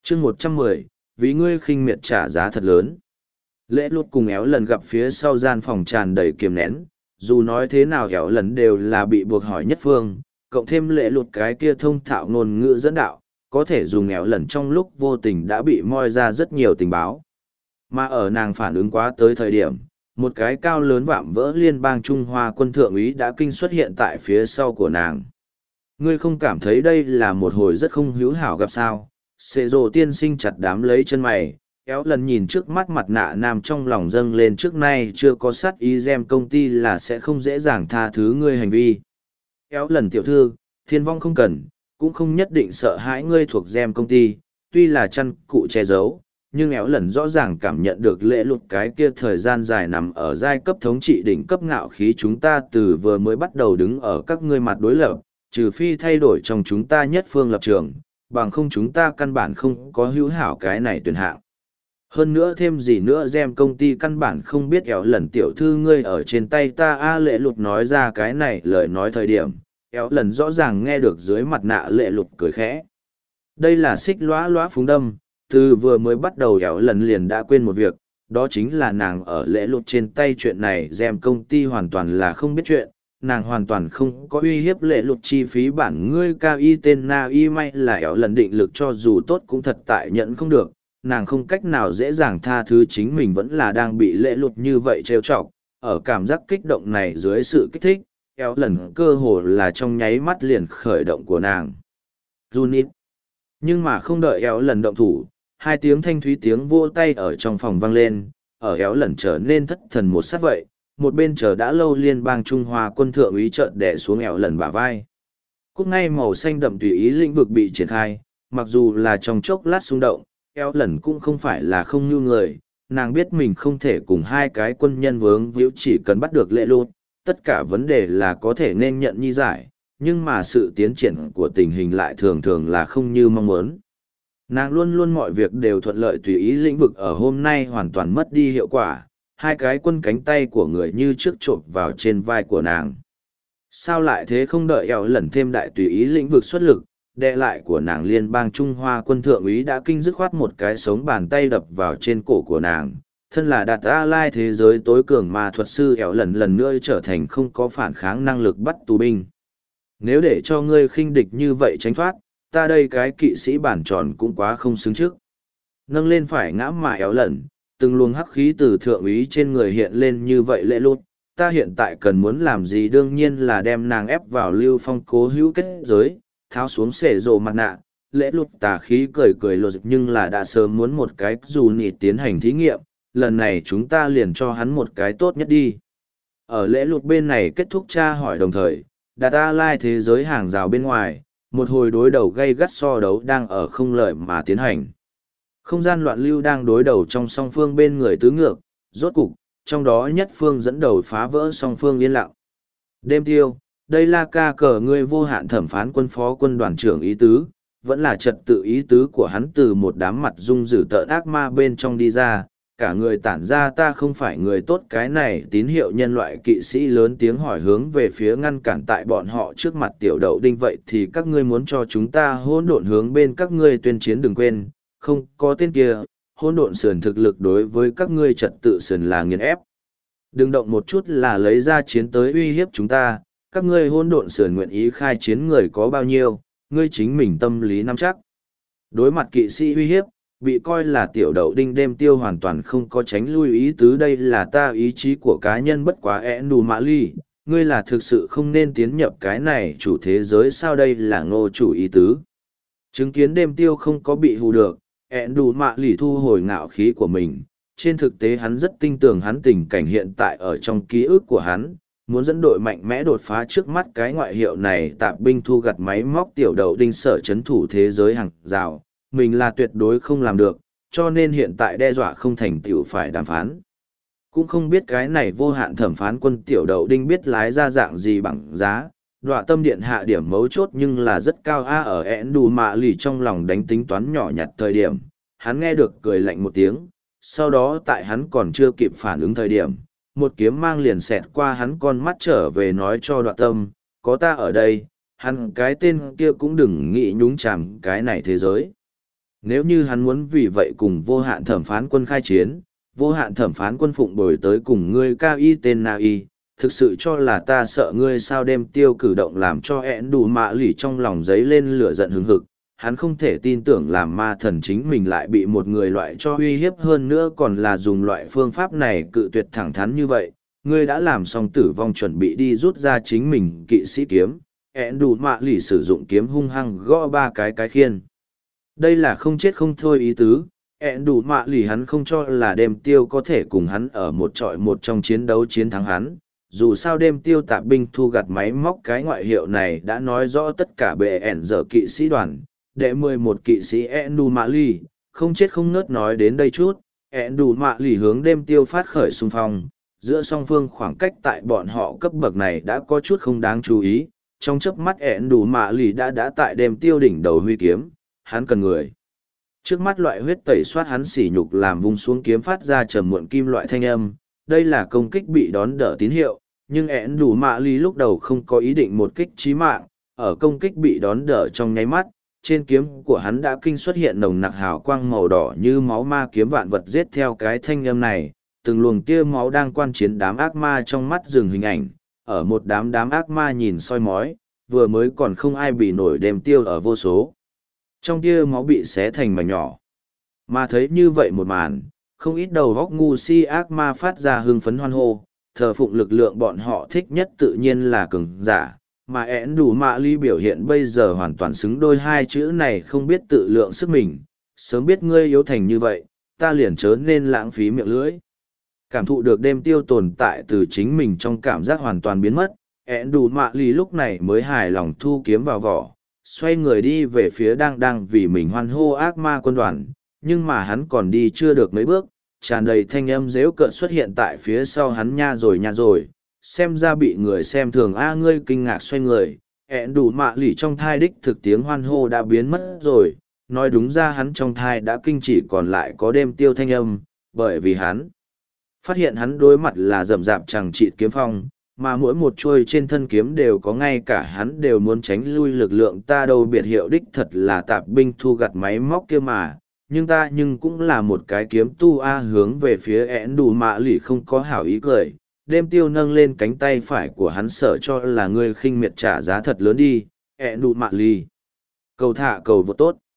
chương 110, vì ngươi khinh miệt trả giá thật lớn. Lễ lụt cùng éo lần gặp phía sau gian phòng tràn đầy kiềm nén, dù nói thế nào éo lần đều là bị buộc hỏi nhất phương, cộng thêm lễ lụt cái kia thông thạo ngôn ngữ dẫn đạo, có thể dùng éo lần trong lúc vô tình đã bị moi ra rất nhiều tình báo. Mà ở nàng phản ứng quá tới thời điểm, một cái cao lớn vạm vỡ liên bang Trung Hoa quân thượng úy đã kinh xuất hiện tại phía sau của nàng. Ngươi không cảm thấy đây là một hồi rất không hữu hảo gặp sao? Xệ rồ tiên sinh chặt đám lấy chân mày, éo lần nhìn trước mắt mặt nạ nam trong lòng dâng lên trước nay chưa có sát ý gem công ty là sẽ không dễ dàng tha thứ ngươi hành vi. Éo lần tiểu thư, thiên vong không cần, cũng không nhất định sợ hãi ngươi thuộc gem công ty, tuy là chăn cụ che giấu, nhưng éo lần rõ ràng cảm nhận được lễ lụt cái kia thời gian dài nằm ở giai cấp thống trị đỉnh cấp ngạo khí chúng ta từ vừa mới bắt đầu đứng ở các ngươi mặt đối lập, trừ phi thay đổi trong chúng ta nhất phương lập trường, bằng không chúng ta căn bản không có hữu hảo cái này tuyển hạng. Hơn nữa thêm gì nữa gem công ty căn bản không biết éo lần tiểu thư ngươi ở trên tay ta a lệ lụt nói ra cái này lời nói thời điểm, éo lần rõ ràng nghe được dưới mặt nạ lệ lụt cười khẽ. Đây là xích lóa lóa phúng đâm, từ vừa mới bắt đầu éo lần liền đã quên một việc, đó chính là nàng ở lễ lụt trên tay chuyện này gem công ty hoàn toàn là không biết chuyện. Nàng hoàn toàn không có uy hiếp lệ lụt chi phí bản ngươi cao y tên na y may là éo lần định lực cho dù tốt cũng thật tại nhận không được, nàng không cách nào dễ dàng tha thứ chính mình vẫn là đang bị lệ lụt như vậy trêu chọc. Ở cảm giác kích động này dưới sự kích thích, éo lần cơ hồ là trong nháy mắt liền khởi động của nàng. Junit. Nhưng mà không đợi éo lần động thủ, hai tiếng thanh thúy tiếng vô tay ở trong phòng vang lên, ở éo lần trở nên thất thần một sát vậy. Một bên chờ đã lâu liên bang Trung Hoa quân thượng úy trợn đè xuống éo lần bả vai. Cúc ngay màu xanh đậm tùy ý lĩnh vực bị triển khai, mặc dù là trong chốc lát xung động, éo lần cũng không phải là không như người, nàng biết mình không thể cùng hai cái quân nhân vướng víu chỉ cần bắt được lệ lụt, tất cả vấn đề là có thể nên nhận nhi giải, nhưng mà sự tiến triển của tình hình lại thường thường là không như mong muốn. Nàng luôn luôn mọi việc đều thuận lợi tùy ý lĩnh vực ở hôm nay hoàn toàn mất đi hiệu quả. Hai cái quân cánh tay của người như trước chộp vào trên vai của nàng. Sao lại thế không đợi éo lần thêm đại tùy ý lĩnh vực xuất lực, đệ lại của nàng liên bang Trung Hoa quân thượng úy đã kinh dứt khoát một cái sống bàn tay đập vào trên cổ của nàng. Thân là đạt A Lai thế giới tối cường ma thuật sư éo lần nữa trở thành không có phản kháng năng lực bắt tù binh. Nếu để cho ngươi khinh địch như vậy tránh thoát, ta đây cái kỵ sĩ bản tròn cũng quá không xứng trước. Nâng lên phải ngã mà éo lần, từng luồng hắc khí từ thượng úy trên người hiện lên như vậy lệ lút, ta hiện tại cần muốn làm gì đương nhiên là đem nàng ép vào lưu phong cố hữu kết giới, tháo xuống xể rộ mặt nạ, lễ lút tà khí cười cười lột nhưng là đã sớm muốn một cái dù nị tiến hành thí nghiệm, lần này chúng ta liền cho hắn một cái tốt nhất đi. Ở lễ lút bên này kết thúc tra hỏi đồng thời, Đạt A Lai thế giới hàng rào bên ngoài, một hồi đối đầu gay gắt so đấu đang ở không lợi mà tiến hành. Không gian loạn lưu đang đối đầu trong song phương bên người tứ ngược, rốt cục, trong đó nhất phương dẫn đầu phá vỡ song phương yên lặng. Đêm tiêu, đây là ca cờ ngươi vô hạn thẩm phán quân phó quân đoàn trưởng ý tứ, vẫn là trật tự ý tứ của hắn từ một đám mặt dung dữ tợn ác ma bên trong đi ra, cả người tản ra ta không phải người tốt cái này tín hiệu nhân loại kỵ sĩ lớn tiếng hỏi hướng về phía ngăn cản tại bọn họ trước mặt tiểu đậu đinh vậy thì các ngươi muốn cho chúng ta hỗn độn hướng bên các ngươi tuyên chiến đừng quên, không có tên kia, hỗn độn sườn thực lực đối với các ngươi trật tự sườn là nghiền ép. Đừng động một chút là lấy ra chiến tới uy hiếp chúng ta, các ngươi hỗn độn sườn nguyện ý khai chiến người có bao nhiêu, ngươi chính mình tâm lý nắm chắc. Đối mặt kỵ sĩ uy hiếp, bị coi là tiểu đậu đinh đêm tiêu hoàn toàn không có tránh lui ý tứ đây là ta ý chí của cá nhân bất quá ẽ nù mã ly, ngươi là thực sự không nên tiến nhập cái này chủ thế giới sao đây là ngô chủ ý tứ. Chứng kiến đêm tiêu không có bị hù được, ẽ nù mã ly thu hồi ngạo khí của mình, trên thực tế hắn rất tin tưởng hắn tình cảnh hiện tại ở trong ký ức của hắn, muốn dẫn đội mạnh mẽ đột phá trước mắt cái ngoại hiệu này tạp binh thu gặt máy móc tiểu đậu đinh sở chấn thủ thế giới hàng rào. Mình là tuyệt đối không làm được, cho nên hiện tại đe dọa không thành tựu phải đàm phán. Cũng không biết cái này vô hạn thẩm phán quân tiểu đậu đinh biết lái ra dạng gì bằng giá, đọa tâm điện hạ điểm mấu chốt nhưng là rất cao a ở ẻn đù mạ lì trong lòng đánh tính toán nhỏ nhặt thời điểm, hắn nghe được cười lạnh một tiếng, sau đó tại hắn còn chưa kịp phản ứng thời điểm, một kiếm mang liền xẹt qua hắn con mắt trở về nói cho đọa tâm, có ta ở đây, hắn cái tên kia cũng đừng nghĩ nhúng chàm cái này thế giới. Nếu như hắn muốn vì vậy cùng vô hạn thẩm phán quân khai chiến, vô hạn thẩm phán quân phụng bồi tới cùng ngươi cao y tên na y, thực sự cho là ta sợ ngươi sao đêm tiêu cử động làm cho ẹn đủ mạ lì trong lòng giấy lên lửa giận hừng hực. Hắn không thể tin tưởng làm ma thần chính mình lại bị một người loại cho uy hiếp hơn nữa còn là dùng loại phương pháp này cự tuyệt thẳng thắn như vậy. Ngươi đã làm xong tử vong chuẩn bị đi rút ra chính mình kỵ sĩ kiếm, ẹn đủ mạ lì sử dụng kiếm hung hăng gõ ba cái khiên. Đây là không chết không thôi ý tứ, ẹn đủ mạ lì hắn không cho là đêm tiêu có thể cùng hắn ở một trọi một trong chiến đấu chiến thắng hắn. Dù sao đêm tiêu tạp binh thu gặt máy móc cái ngoại hiệu này đã nói rõ tất cả bệ ẻn giờ kỵ sĩ đoàn, đệ 11 kỵ sĩ ẹn đủ mạ lì, không chết không nớt nói đến đây chút, ẹn đủ mạ lì hướng đêm tiêu phát khởi xung phong, giữa song phương khoảng cách tại bọn họ cấp bậc này đã có chút không đáng chú ý, trong chớp mắt ẹn đủ mạ lì đã tại đêm tiêu đỉnh đầu huy kiếm, hắn cần người. Trước mắt loại huyết tẩy soát hắn sỉ nhục làm vung xuống kiếm phát ra trầm muộn kim loại thanh âm, đây là công kích bị đón đỡ tín hiệu, nhưng ẹn đủ mạ lì lúc đầu không có ý định một kích chí mạng, ở công kích bị đón đỡ trong nháy mắt, trên kiếm của hắn đã kinh xuất hiện nồng nặc hào quang màu đỏ như máu ma kiếm vạn vật giết theo cái thanh âm này, từng luồng tia máu đang quan chiến đám ác ma trong mắt dừng hình ảnh, ở một đám ác ma nhìn soi mói, vừa mới còn không ai bị nổi đêm tiêu ở vô số. Trong tia máu bị xé thành mảnh nhỏ. Mà thấy như vậy một màn, không ít đầu góc ngu si ác ma phát ra hưng phấn hoan hô, thờ phụng lực lượng bọn họ thích nhất tự nhiên là cường giả, mà én đủ mạ ly biểu hiện bây giờ hoàn toàn xứng đôi hai chữ này không biết tự lượng sức mình, sớm biết ngươi yếu thành như vậy, ta liền chớ nên lãng phí miệng lưỡi. Cảm thụ được đêm tiêu tồn tại từ chính mình trong cảm giác hoàn toàn biến mất, én đủ mạ ly lúc này mới hài lòng thu kiếm vào vỏ, xoay người đi về phía đang vì mình hoan hô ác ma quân đoàn, nhưng mà hắn còn đi chưa được mấy bước, tràn đầy thanh âm dễu cợt xuất hiện tại phía sau hắn nha rồi, xem ra bị người xem thường ngươi kinh ngạc xoay người, ẹn đủ mạ lỉ trong thai đích thực tiếng hoan hô đã biến mất rồi, nói đúng ra hắn trong thai đã kinh chỉ còn lại có đêm tiêu thanh âm, bởi vì hắn phát hiện hắn đối mặt là rậm rạp chẳng trị kiếm phong, mà mỗi một chuôi trên thân kiếm đều có ngay cả hắn đều muốn tránh lui lực lượng ta đâu biệt hiệu đích thật là tạp binh thu gặt máy móc kia mà, nhưng ta cũng là một cái kiếm tu hướng về phía én đủ mạ lì không có hảo ý cười. Đêm tiêu nâng lên cánh tay phải của hắn sợ cho là ngươi khinh miệt trả giá thật lớn đi, én đủ mạ lì. Cầu thả cầu vô tốt.